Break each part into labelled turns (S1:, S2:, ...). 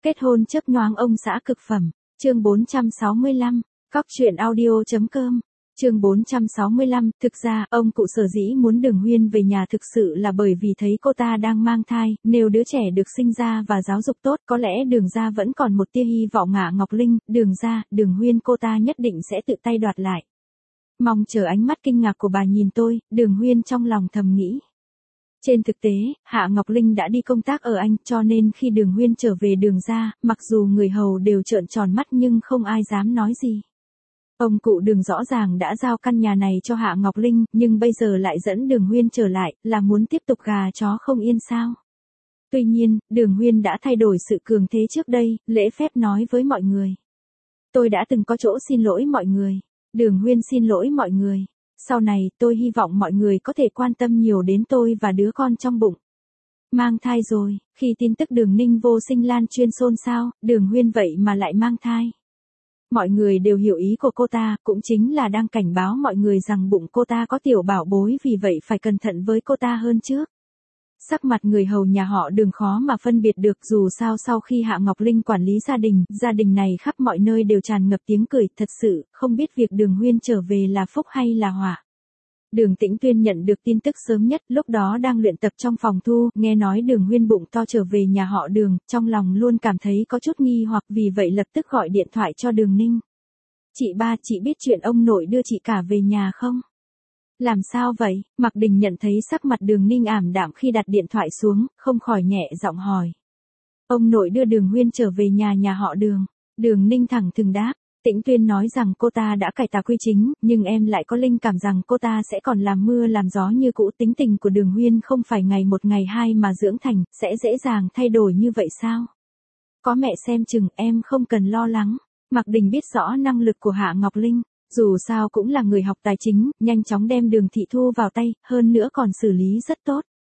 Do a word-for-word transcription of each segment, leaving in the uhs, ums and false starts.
S1: Kết hôn chớp nhoáng ông xã cực phẩm, chương bốn trăm sáu mươi lăm, cóc truyện audio.com, chương bốn trăm sáu mươi lăm, thực ra, ông cụ sở dĩ muốn Đường Huyên về nhà thực sự là bởi vì thấy cô ta đang mang thai, nếu đứa trẻ được sinh ra và giáo dục tốt, có lẽ Đường gia vẫn còn một tia hy vọng ngả Ngọc Linh, Đường gia, Đường Huyên cô ta nhất định sẽ tự tay đoạt lại. Mong chờ ánh mắt kinh ngạc của bà nhìn tôi, Đường Huyên trong lòng thầm nghĩ. Trên thực tế, Hạ Ngọc Linh đã đi công tác ở Anh, cho nên khi Đường Huyên trở về Đường gia, mặc dù người hầu đều trợn tròn mắt nhưng không ai dám nói gì. Ông cụ Đường rõ ràng đã giao căn nhà này cho Hạ Ngọc Linh, nhưng bây giờ lại dẫn Đường Huyên trở lại, là muốn tiếp tục gà chó không yên sao. Tuy nhiên, Đường Huyên đã thay đổi sự cường thế trước đây, lễ phép nói với mọi người. Tôi đã từng có chỗ xin lỗi mọi người. Đường Huyên xin lỗi mọi người. Sau này, tôi hy vọng mọi người có thể quan tâm nhiều đến tôi và đứa con trong bụng. Mang thai rồi, khi tin tức Đường Ninh vô sinh lan truyền xôn xao, Đường Huyên vậy mà lại mang thai. Mọi người đều hiểu ý của cô ta, cũng chính là đang cảnh báo mọi người rằng bụng cô ta có tiểu bảo bối, vì vậy phải cẩn thận với cô ta hơn trước. Sắc mặt người hầu nhà họ Đường khó mà phân biệt được, dù sao sau khi Hạ Ngọc Linh quản lý gia đình, gia đình này khắp mọi nơi đều tràn ngập tiếng cười, thật sự, không biết việc Đường Huyên trở về là phúc hay là họa. Đường Tĩnh Tuyên nhận được tin tức sớm nhất, lúc đó đang luyện tập trong phòng thu, nghe nói Đường Huyên bụng to trở về nhà họ Đường, trong lòng luôn cảm thấy có chút nghi hoặc, vì vậy lập tức gọi điện thoại cho Đường Ninh. Chị ba, chị biết chuyện ông nội đưa chị cả về nhà không? Làm sao vậy? Mạc Đình nhận thấy sắc mặt Đường Ninh ảm đạm khi đặt điện thoại xuống, không khỏi nhẹ giọng hỏi. Ông nội đưa Đường Huyên trở về nhà nhà họ Đường. Đường Ninh thẳng thừng đáp. Tĩnh Tuyên nói rằng cô ta đã cải tà quy chính, nhưng em lại có linh cảm rằng cô ta sẽ còn làm mưa làm gió như cũ. Tính tình của Đường Huyên không phải ngày một ngày hai mà dưỡng thành, sẽ dễ dàng thay đổi như vậy sao? Có mẹ xem chừng, em không cần lo lắng. Mạc Đình biết rõ năng lực của Hạ Ngọc Linh, dù sao cũng là người học tài chính, nhanh chóng đem Đường thị thu vào tay, hơn nữa còn xử lý rất tốt.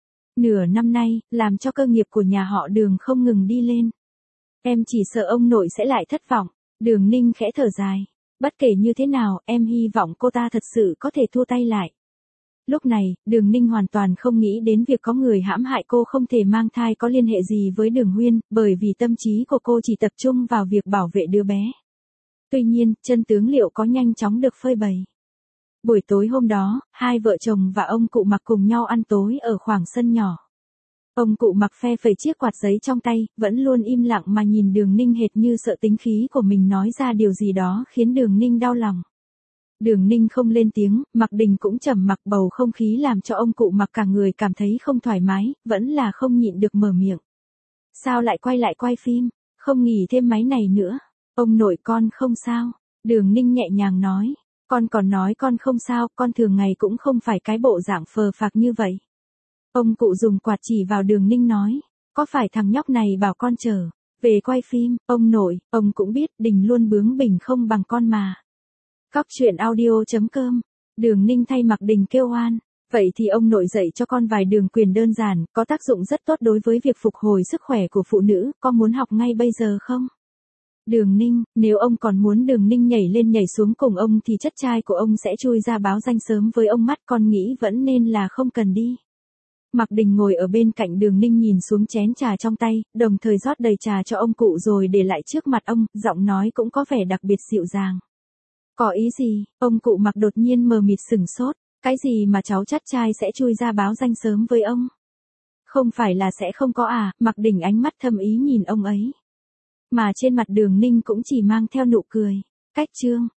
S1: Nửa năm nay, làm cho cơ nghiệp của nhà họ Đường không ngừng đi lên. Em chỉ sợ ông nội sẽ lại thất vọng. Đường Ninh khẽ thở dài. Bất kể như thế nào, em hy vọng cô ta thật sự có thể thua tay lại. Lúc này, Đường Ninh hoàn toàn không nghĩ đến việc có người hãm hại cô không thể mang thai có liên hệ gì với Đường Huyên, bởi vì tâm trí của cô chỉ tập trung vào việc bảo vệ đứa bé. Tuy nhiên, chân tướng liệu có nhanh chóng được phơi bày. Buổi tối hôm đó, hai vợ chồng và ông cụ Mặc cùng nhau ăn tối ở khoảng sân nhỏ. Ông cụ Mặc phe phẩy chiếc quạt giấy trong tay, vẫn luôn im lặng mà nhìn Đường Ninh hệt như sợ tính khí của mình nói ra điều gì đó khiến Đường Ninh đau lòng. Đường Ninh không lên tiếng, Mạc Đình cũng trầm mặc, bầu không khí làm cho ông cụ Mặc cả người cảm thấy không thoải mái, vẫn là không nhịn được mở miệng. Sao lại quay lại quay phim, không nghỉ thêm máy này nữa? Ông nội con không sao. Đường Ninh nhẹ nhàng nói. Con còn nói con không sao, con thường ngày cũng không phải cái bộ dạng phờ phạc như vậy. Ông cụ dùng quạt chỉ vào Đường Ninh nói. Có phải thằng nhóc này bảo con trở về quay phim? Ông nội, ông cũng biết Đình luôn bướng bỉnh không bằng con mà. Cóc truyện audio.com. Đường Ninh thay Mạc Đình kêu oan. Vậy thì ông nội dạy cho con vài đường quyền đơn giản, có tác dụng rất tốt đối với việc phục hồi sức khỏe của phụ nữ, con muốn học ngay bây giờ không? Đường Ninh, nếu ông còn muốn Đường Ninh nhảy lên nhảy xuống cùng ông thì chất trai của ông sẽ chui ra báo danh sớm với ông mất, con nghĩ vẫn nên là không cần đi. Mạc Đình ngồi ở bên cạnh Đường Ninh nhìn xuống chén trà trong tay, đồng thời rót đầy trà cho ông cụ rồi để lại trước mặt ông, giọng nói cũng có vẻ đặc biệt dịu dàng. Có ý gì? Ông cụ Mạc đột nhiên mờ mịt sửng sốt, cái gì mà cháu chắt trai sẽ chui ra báo danh sớm với ông? Không phải là sẽ không có à? Mạc Đình ánh mắt thâm ý nhìn ông ấy. Mà trên mặt Đường Ninh cũng chỉ mang theo nụ cười. Cách chương.